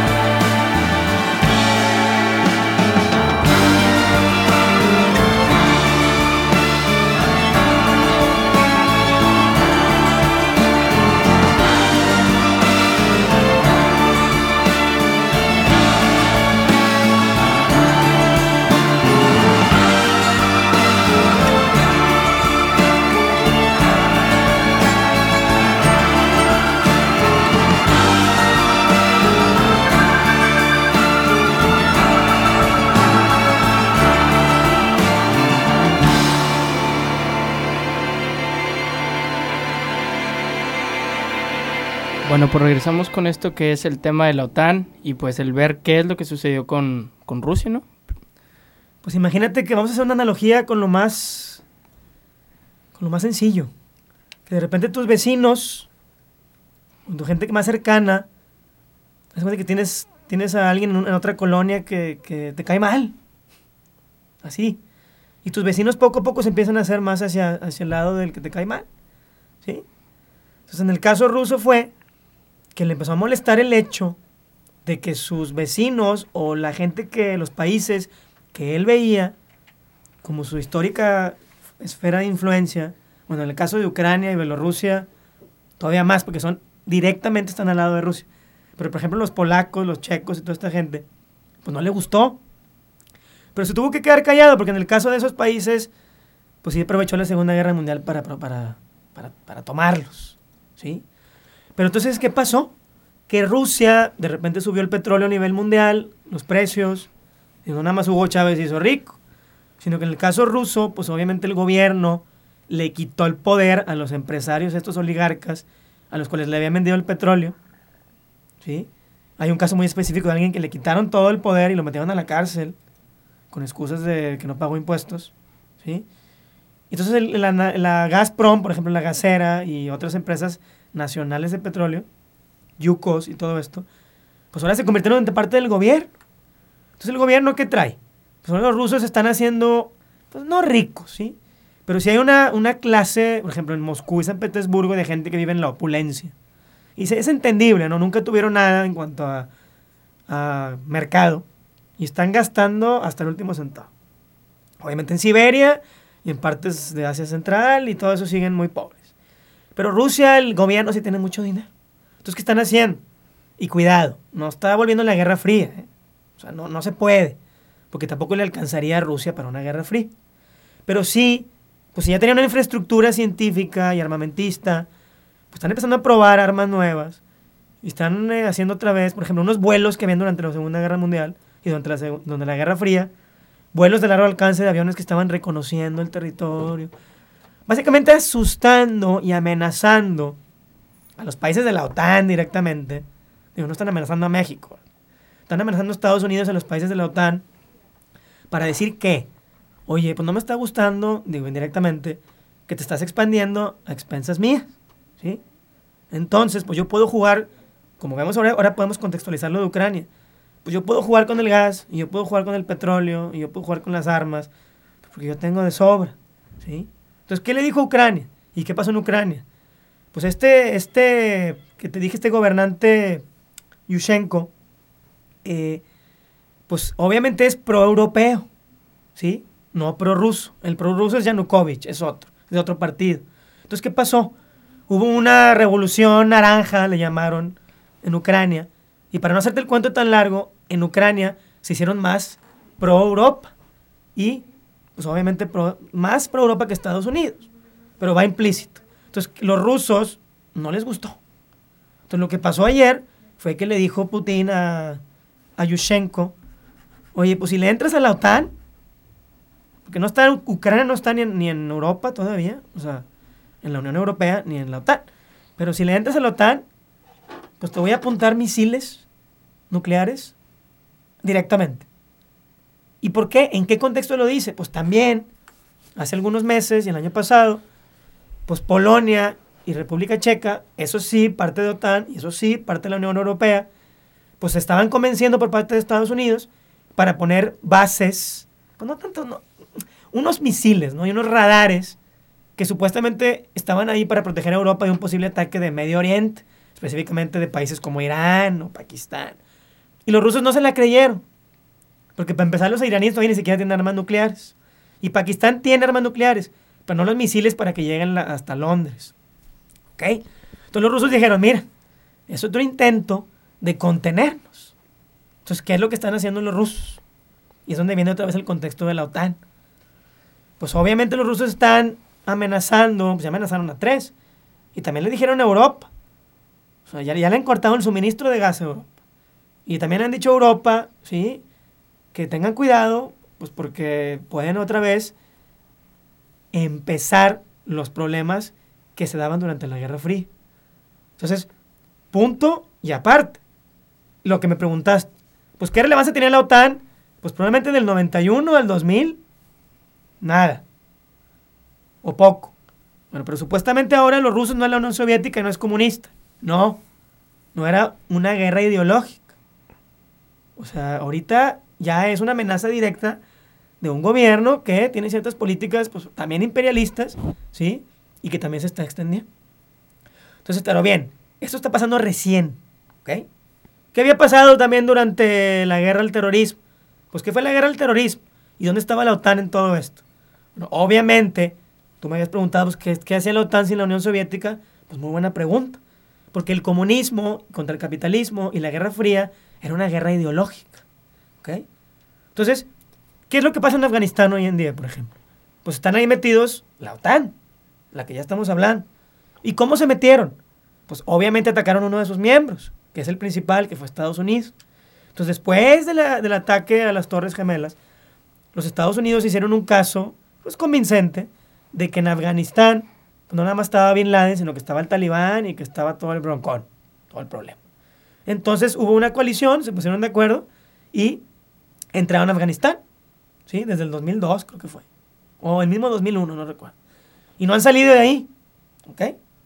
Bueno, pues regresamos con esto que es el tema de la OTAN y pues el ver qué es lo que sucedió con Rusia, ¿no? Pues imagínate que vamos a hacer una analogía con lo más sencillo. Que de repente tus vecinos, tu gente más cercana, es que tienes a alguien en otra colonia que te cae mal. Así. Y tus vecinos poco a poco se empiezan a hacer más hacia el lado del que te cae mal. ¿Sí? Entonces en el caso ruso fue que le empezó a molestar el hecho de que sus vecinos o la gente los países que él veía como su histórica esfera de influencia, bueno, en el caso de Ucrania y Bielorrusia, todavía más, porque directamente están al lado de Rusia. Pero, por ejemplo, los polacos, los checos y toda esta gente, pues no le gustó. Pero se tuvo que quedar callado, porque en el caso de esos países, pues sí aprovechó la Segunda Guerra Mundial para tomarlos, ¿sí? Pero entonces, ¿qué pasó? Que Rusia de repente subió el petróleo a nivel mundial, los precios, y no nada más Hugo Chávez se hizo rico, sino que en el caso ruso, pues obviamente el gobierno le quitó el poder a los empresarios, estos oligarcas, a los cuales le habían vendido el petróleo, ¿sí? Hay un caso muy específico de alguien que le quitaron todo el poder y lo metieron a la cárcel con excusas de que no pagó impuestos, ¿sí? Entonces la Gazprom, por ejemplo, la gasera y otras empresas nacionales de petróleo, Yukos y todo esto, pues ahora se convirtieron en parte del gobierno. Entonces el gobierno, ¿qué trae? Pues ahora los rusos se están haciendo, pues no ricos, ¿sí? Pero sí hay una clase, por ejemplo, en Moscú y San Petersburgo, de gente que vive en la opulencia. Y es entendible, ¿no? Nunca tuvieron nada en cuanto a mercado. Y están gastando hasta el último centavo. Obviamente en Siberia y en partes de Asia Central y todo eso siguen muy pobres. Pero Rusia, el gobierno sí tiene mucho dinero. Entonces, ¿qué están haciendo? Y cuidado, no está volviendo la Guerra Fría, ¿eh? O sea, no se puede, porque tampoco le alcanzaría a Rusia para una Guerra Fría. Pero sí, pues si ya tenían una infraestructura científica y armamentista, pues están empezando a probar armas nuevas. Y están haciendo otra vez, por ejemplo, unos vuelos que habían durante la Segunda Guerra Mundial y durante la Guerra Fría, vuelos de largo alcance de aviones que estaban reconociendo el territorio. Básicamente asustando y amenazando a los países de la OTAN directamente. Digo, no están amenazando a México. Están amenazando a Estados Unidos y a los países de la OTAN para decir que, oye, pues no me está gustando, digo indirectamente, que te estás expandiendo a expensas mías, ¿sí? Entonces, pues yo puedo jugar, como vemos ahora podemos contextualizarlo de Ucrania. Pues yo puedo jugar con el gas, y yo puedo jugar con el petróleo, y yo puedo jugar con las armas, porque yo tengo de sobra, ¿sí? Entonces, ¿qué le dijo a Ucrania? ¿Y qué pasó en Ucrania? Pues que te dije, este gobernante Yushchenko, pues obviamente es pro-europeo, ¿sí? No pro-ruso. El pro-ruso es Yanukovych, es de otro partido. Entonces, ¿qué pasó? Hubo una revolución naranja, le llamaron, en Ucrania. Y para no hacerte el cuento tan largo, en Ucrania se hicieron más pro-Europa y pues obviamente más pro-Europa que Estados Unidos, pero va implícito. Entonces los rusos no les gustó. Entonces lo que pasó ayer fue que le dijo Putin a Yushchenko, oye, pues si le entras a la OTAN, porque no está Ucrania no está ni en Europa todavía, o sea, en la Unión Europea ni en la OTAN, pero si le entras a la OTAN, pues te voy a apuntar misiles nucleares directamente. ¿Y por qué? ¿En qué contexto lo dice? Pues también, hace algunos meses y el año pasado, pues Polonia y República Checa, eso sí, parte de OTAN, y eso sí, parte de la Unión Europea, pues se estaban convenciendo por parte de Estados Unidos para poner bases, pues no tanto, no, unos misiles, ¿no? Y unos radares que supuestamente estaban ahí para proteger a Europa de un posible ataque de Medio Oriente, específicamente de países como Irán o Pakistán. Y los rusos no se la creyeron, porque para empezar los iraníes todavía ni siquiera tienen armas nucleares. Y Pakistán tiene armas nucleares, pero no los misiles para que lleguen hasta Londres. ¿Ok? Entonces los rusos dijeron, mira, es otro intento de contenernos. Entonces, ¿qué es lo que están haciendo los rusos? Y es donde viene otra vez el contexto de la OTAN. Pues obviamente los rusos están amenazando, pues ya amenazaron a 3. Y también le dijeron a Europa. O sea, ya le han cortado el suministro de gas a Europa. Y también le han dicho a Europa, ¿sí?, que tengan cuidado, pues porque pueden otra vez empezar los problemas que se daban durante la Guerra Fría. Entonces, punto y aparte. Lo que me preguntaste, pues ¿qué relevancia tenía la OTAN? Pues probablemente del 91 al 2000, nada. O poco. Bueno, pero supuestamente ahora los rusos no es la Unión Soviética y no es comunista. No era una guerra ideológica. O sea, ahorita ya es una amenaza directa de un gobierno que tiene ciertas políticas, pues también imperialistas, ¿sí? Y que también se está extendiendo. Entonces, pero bien, esto está pasando recién, ¿ok? ¿Qué había pasado también durante la guerra al terrorismo? Pues, ¿qué fue la guerra al terrorismo? ¿Y dónde estaba la OTAN en todo esto? Bueno, obviamente, tú me habías preguntado, pues, ¿qué hacía la OTAN sin la Unión Soviética? Pues muy buena pregunta. Porque el comunismo contra el capitalismo y la Guerra Fría era una guerra ideológica, ¿ok? Entonces, ¿qué es lo que pasa en Afganistán hoy en día, por ejemplo? Pues están ahí metidos la OTAN, la que ya estamos hablando. ¿Y cómo se metieron? Pues obviamente atacaron a uno de sus miembros, que es el principal, que fue Estados Unidos. Entonces, después del ataque a las Torres Gemelas, los Estados Unidos hicieron un caso, pues convincente, de que en Afganistán pues, no nada más estaba Bin Laden, sino que estaba el Talibán y que estaba todo el broncón, todo el problema. Entonces hubo una coalición, se pusieron de acuerdo y entraron a Afganistán, ¿sí? Desde el 2002 creo que fue, o el mismo 2001, no recuerdo. Y no han salido de ahí, ¿ok?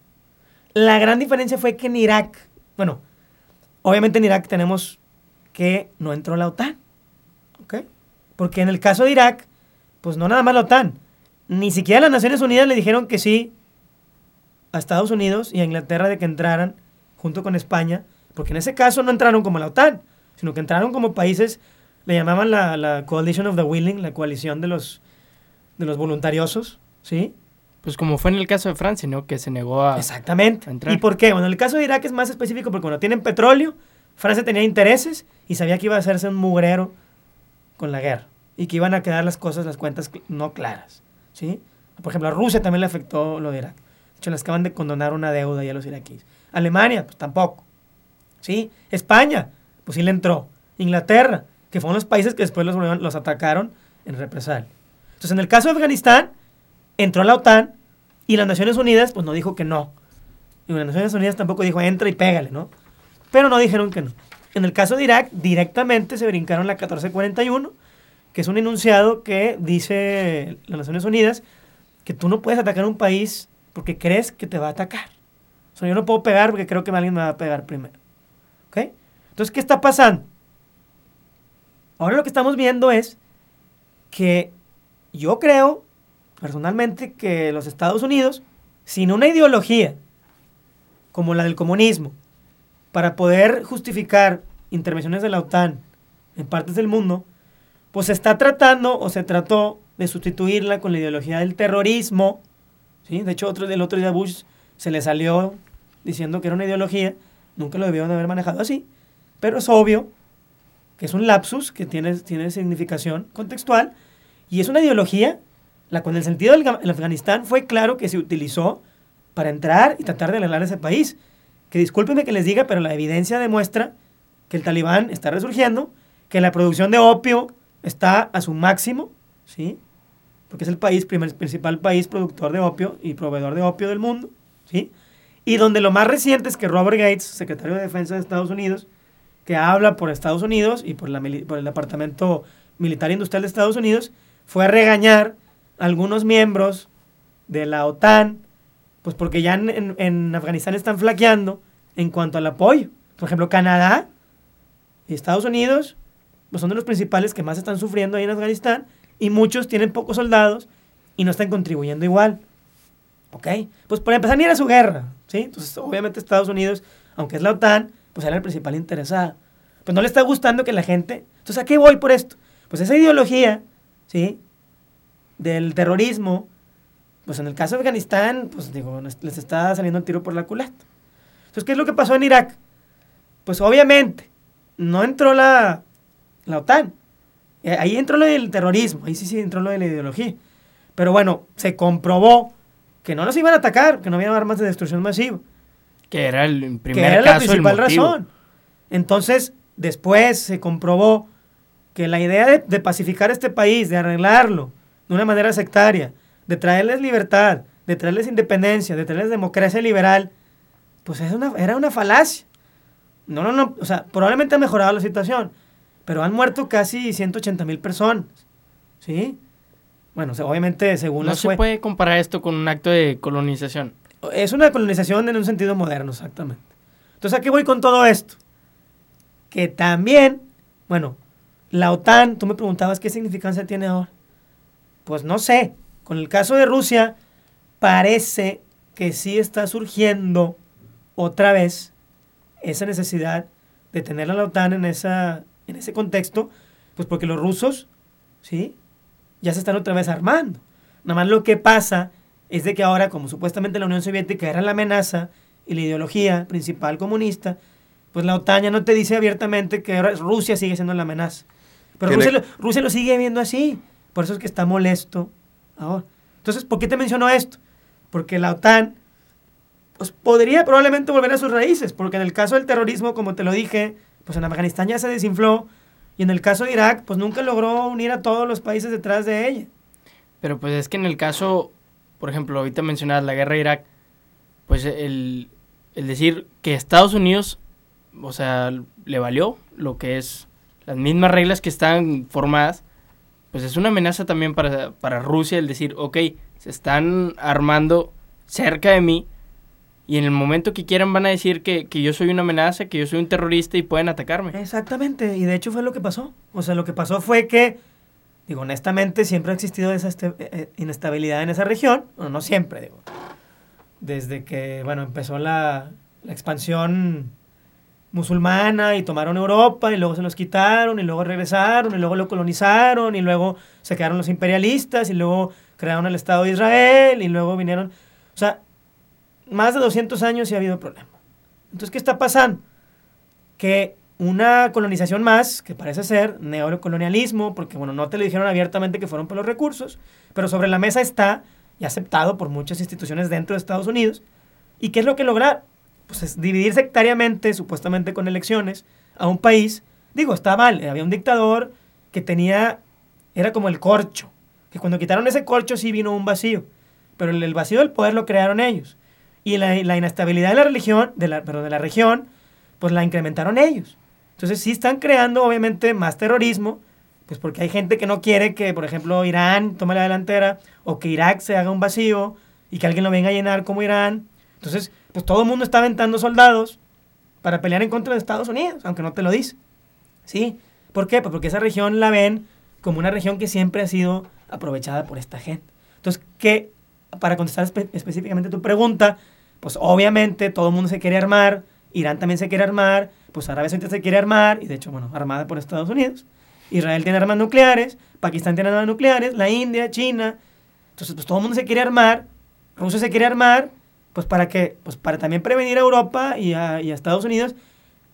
La gran diferencia fue que en Irak, bueno, obviamente en Irak tenemos que no entró la OTAN, ¿ok? Porque en el caso de Irak, pues no nada más la OTAN, ni siquiera las Naciones Unidas le dijeron que sí a Estados Unidos y a Inglaterra de que entraran junto con España, porque en ese caso no entraron como la OTAN, sino que entraron como países, le llamaban la Coalition of the Willing, la coalición de los voluntariosos, ¿sí? Pues como fue en el caso de Francia, ¿no? Que se negó a... Exactamente. A entrar. ¿Y por qué? Bueno, en el caso de Irak es más específico porque cuando tienen petróleo, Francia tenía intereses y sabía que iba a hacerse un mugrero con la guerra y que iban a quedar las cuentas no claras, ¿sí? Por ejemplo, a Rusia también le afectó lo de Irak. De hecho, les acaban de condonar una deuda ya a los iraquíes. Alemania, pues tampoco, ¿sí? España, pues sí le entró. Inglaterra, que fueron los países que después los atacaron en represalia. Entonces, en el caso de Afganistán, entró la OTAN y las Naciones Unidas, pues no dijo que no. Y las Naciones Unidas tampoco dijo, entra y pégale, ¿no? Pero no dijeron que no. En el caso de Irak, directamente se brincaron la 1441, que es un enunciado que dice las Naciones Unidas que tú no puedes atacar un país porque crees que te va a atacar. O sea, yo no puedo pegar porque creo que alguien me va a pegar primero. ¿Ok? Entonces, ¿qué está pasando? Ahora lo que estamos viendo es que yo creo, personalmente, que los Estados Unidos, sin una ideología como la del comunismo, para poder justificar intervenciones de la OTAN en partes del mundo, pues se está tratando o se trató de sustituirla con la ideología del terrorismo, ¿sí? De hecho, el otro día Bush se le salió diciendo que era una ideología, nunca lo debieron de haber manejado así, pero es obvio que es un lapsus que tiene significación contextual, y es una ideología, la cual en el sentido del Afganistán fue claro que se utilizó para entrar y tratar de arreglar ese país. Que discúlpenme que les diga, pero la evidencia demuestra que el talibán está resurgiendo, que la producción de opio está a su máximo, ¿sí? Porque es el principal país productor de opio y proveedor de opio del mundo, ¿sí? Y donde lo más reciente es que Robert Gates, secretario de Defensa de Estados Unidos, que habla por Estados Unidos y por el Departamento Militar Industrial de Estados Unidos, fue a regañar a algunos miembros de la OTAN, pues porque ya en Afganistán están flaqueando en cuanto al apoyo. Por ejemplo, Canadá y Estados Unidos pues son de los principales que más están sufriendo ahí en Afganistán, y muchos tienen pocos soldados y no están contribuyendo igual. ¿Ok? Pues por empezar, ni era su guerra, ¿sí? Entonces, obviamente Estados Unidos, aunque es la OTAN, pues era el principal interesado. Pues no le está gustando que la gente... Entonces, ¿a qué voy por esto? Pues esa ideología, ¿sí? Del terrorismo, pues en el caso de Afganistán, pues digo, les está saliendo el tiro por la culata. Entonces, ¿qué es lo que pasó en Irak? Pues obviamente, no entró la OTAN. Ahí entró lo del terrorismo, ahí sí entró lo de la ideología. Pero bueno, se comprobó que no nos iban a atacar, que no había armas de destrucción masiva. Que era el primer que era caso, la principal el motivo. razón. Entonces, después se comprobó que la idea de pacificar este país, de arreglarlo de una manera sectaria, de traerles libertad, de traerles independencia, de traerles democracia liberal, pues era una falacia. No, o sea, probablemente ha mejorado la situación, pero han muerto casi 180,000 personas, ¿sí? Bueno, obviamente, según No se puede comparar esto con un acto de colonización. Es una colonización en un sentido moderno, exactamente. Entonces, ¿a qué voy con todo esto? Que también, bueno, la OTAN, tú me preguntabas qué significancia tiene ahora. Pues no sé, con el caso de Rusia, parece que sí está surgiendo otra vez esa necesidad de tener a la OTAN en ese contexto, pues porque los rusos, ¿sí?, ya se están otra vez armando. Nada más lo que pasa es de que ahora, como supuestamente la Unión Soviética era la amenaza y la ideología principal comunista, pues la OTAN ya no te dice abiertamente que ahora Rusia sigue siendo la amenaza. Pero Rusia lo sigue viendo así. Por eso es que está molesto ahora. Entonces, ¿por qué te menciono esto? Porque la OTAN pues podría probablemente volver a sus raíces, porque en el caso del terrorismo, como te lo dije, pues en Afganistán ya se desinfló, y en el caso de Irak, pues nunca logró unir a todos los países detrás de ella. Pero pues es que en el caso, por ejemplo, ahorita mencionabas la guerra de Irak, pues el decir que Estados Unidos, o sea, le valió lo que es las mismas reglas que están formadas, pues es una amenaza también para Rusia el decir, ok, se están armando cerca de mí, y en el momento que quieran van a decir que yo soy una amenaza, que yo soy un terrorista y pueden atacarme. Exactamente, y de hecho fue lo que pasó. O sea, lo que pasó fue que, digo, honestamente siempre ha existido esa inestabilidad en esa región. Bueno, no siempre, digo. Desde que, bueno, empezó la expansión musulmana y tomaron Europa y luego se los quitaron y luego regresaron y luego lo colonizaron y luego se quedaron los imperialistas y luego crearon el Estado de Israel y luego vinieron... O sea, más de 200 años y ha habido problemas. Entonces, ¿qué está pasando? Que una colonización más, que parece ser neocolonialismo, porque bueno, no te lo dijeron abiertamente que fueron por los recursos, pero sobre la mesa está y aceptado por muchas instituciones dentro de Estados Unidos. ¿Y qué es lo que lograr? Pues es dividir sectariamente, supuestamente con elecciones, a un país. Digo, está mal, había un dictador que era como el corcho, que cuando quitaron ese corcho sí vino un vacío, pero el vacío del poder lo crearon ellos. Y la inestabilidad de la religión, de la región, pues la incrementaron ellos. Entonces sí están creando obviamente más terrorismo, pues porque hay gente que no quiere que, por ejemplo, Irán tome la delantera, o que Irak se haga un vacío, y que alguien lo venga a llenar como Irán. Entonces, pues todo el mundo está aventando soldados para pelear en contra de Estados Unidos, aunque no te lo dice. ¿Sí? ¿Por qué? Pues porque esa región la ven como una región que siempre ha sido aprovechada por esta gente. Entonces, para contestar específicamente tu pregunta, pues obviamente todo el mundo se quiere armar, Irán también se quiere armar, pues Arabia Saudita se quiere armar, y de hecho, bueno, armada por Estados Unidos. Israel tiene armas nucleares, Pakistán tiene armas nucleares, la India, China. Entonces, pues todo el mundo se quiere armar, Rusia se quiere armar, pues ¿para qué? Pues para también prevenir a Europa y a Estados Unidos,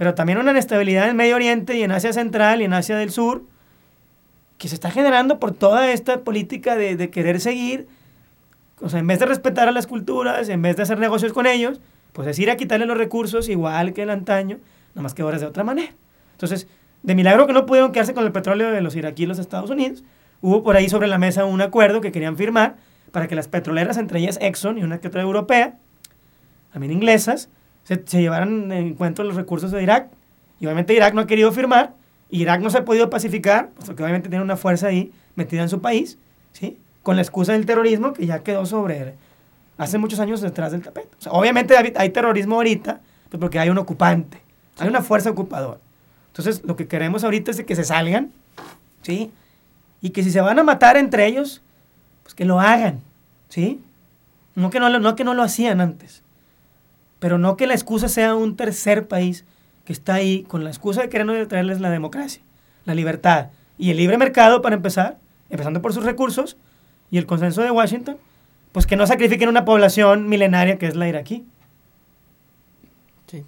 pero también una inestabilidad en Medio Oriente y en Asia Central y en Asia del Sur, que se está generando por toda esta política de querer seguir, o sea, en vez de respetar a las culturas, en vez de hacer negocios con ellos, pues es ir a quitarle los recursos igual que el antaño, nada más que ahora es de otra manera. Entonces, de milagro que no pudieron quedarse con el petróleo de los iraquíes y los Estados Unidos, hubo por ahí sobre la mesa un acuerdo que querían firmar para que las petroleras, entre ellas Exxon y una que otra europea, también inglesas, se llevaran en cuenta los recursos de Irak. Y obviamente Irak no ha querido firmar, y Irak no se ha podido pacificar, pues porque obviamente tiene una fuerza ahí metida en su país, ¿sí? Con la excusa del terrorismo que ya quedó sobre hace muchos años detrás del tapete. O sea, obviamente hay terrorismo ahorita, pues porque hay un ocupante, hay una fuerza ocupadora. Entonces, lo que queremos ahorita es que se salgan, ¿sí? Y que si se van a matar entre ellos, pues que lo hagan, ¿sí? No que no lo hacían antes. Pero no que la excusa sea un tercer país que está ahí con la excusa de querer traerles la democracia, la libertad y el libre mercado para empezar, empezando por sus recursos y el consenso de Washington, pues que no sacrifiquen una población milenaria que es la iraquí. Sí.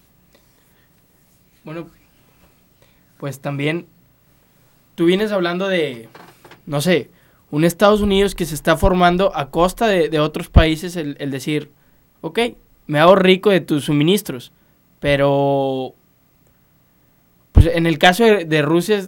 Bueno, pues también tú vienes hablando de, no sé, un Estados Unidos que se está formando a costa de otros países, el decir, ok, me hago rico de tus suministros, pero pues en el caso de Rusia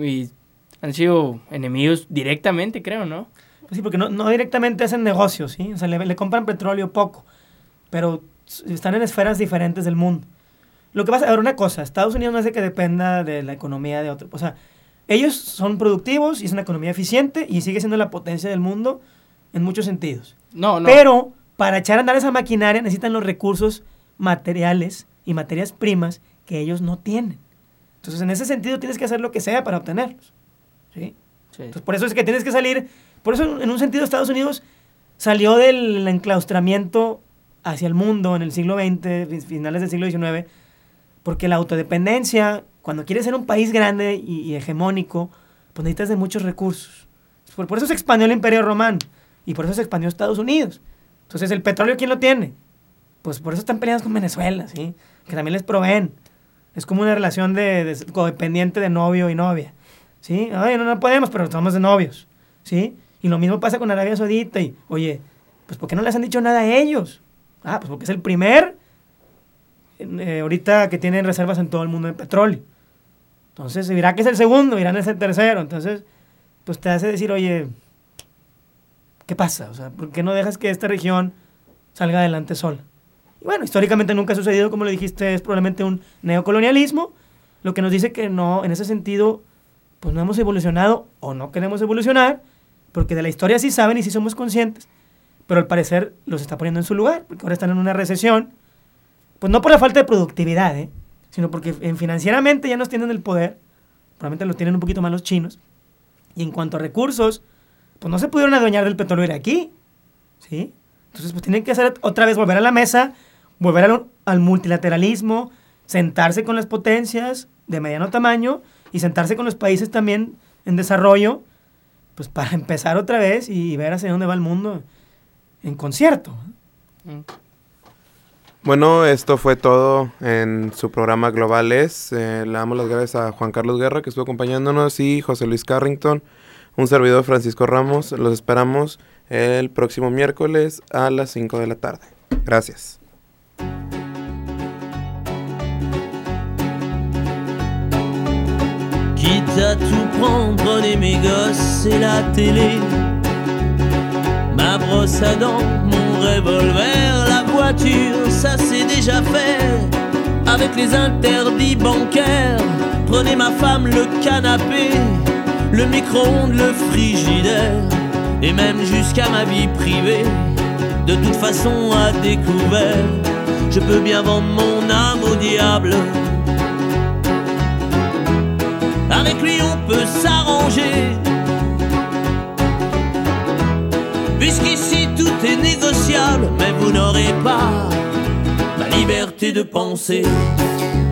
han sido enemigos directamente, creo, ¿no? Pues sí, porque no directamente hacen negocios, ¿sí? O sea, le compran petróleo poco, pero están en esferas diferentes del mundo. Lo que pasa, ahora una cosa, Estados Unidos no hace que dependa de la economía de otro, o sea, ellos son productivos y es una economía eficiente y sigue siendo la potencia del mundo en muchos sentidos. No. Pero para echar a andar esa maquinaria necesitan los recursos materiales y materias primas que ellos no tienen. Entonces, en ese sentido, tienes que hacer lo que sea para obtenerlos. ¿Sí? Sí. Entonces, por eso es que tienes que salir. Por eso, en un sentido, Estados Unidos salió del enclaustramiento hacia el mundo en el siglo XX, finales del siglo XIX, porque la autodependencia, cuando quieres ser un país grande y hegemónico, pues necesitas de muchos recursos. Por eso se expandió el Imperio Romano y por eso se expandió Estados Unidos. Entonces, ¿el petróleo quién lo tiene? Pues por eso están peleados con Venezuela, ¿sí? Que también les proveen. Es como una relación de codependiente de novio y novia, ¿sí? Ay, no podemos, pero estamos de novios, ¿sí? Y lo mismo pasa con Arabia Saudita. Y, oye, pues ¿por qué no les han dicho nada a ellos? Ah, pues porque es el primer, ahorita que tienen reservas en todo el mundo de petróleo. Entonces, Irak es el segundo, Irán es el tercero. Entonces, pues te hace decir, oye, ¿qué pasa? O sea, ¿por qué no dejas que esta región salga adelante sola? Y bueno, históricamente nunca ha sucedido, como lo dijiste, es probablemente un neocolonialismo, lo que nos dice que no, en ese sentido, pues no hemos evolucionado o no queremos evolucionar, porque de la historia sí saben y sí somos conscientes, pero al parecer los está poniendo en su lugar, porque ahora están en una recesión, pues no por la falta de productividad, sino porque financieramente ya nos tienen el poder, probablemente lo tienen un poquito más los chinos, y en cuanto a recursos, pues no se pudieron adueñar del petróleo iraquí, ¿sí? Entonces, pues tienen que hacer otra vez, volver a la mesa, volver al multilateralismo, sentarse con las potencias de mediano tamaño y sentarse con los países también en desarrollo, pues para empezar otra vez y ver hacia dónde va el mundo en concierto. Bueno, esto fue todo en su programa Globales. Le damos las gracias a Juan Carlos Guerra, que estuvo acompañándonos, y José Luis Carrington, un servidor, Francisco Ramos. Los esperamos el próximo miércoles a las 5 de la tarde. Gracias. Quitte à tout prendre, prenez mes gosses et la télé, ma brosse à dents, mon revolver, la voiture, ça c'est déjà fait. Avec les interdits bancaires, prenez ma femme, le canapé, le micro-ondes, le frigidaire, et même jusqu'à ma vie privée. De toute façon à découvert, je peux bien vendre mon âme au diable. Avec lui on peut s'arranger, puisqu'ici tout est négociable. Mais vous n'aurez pas ma liberté de penser.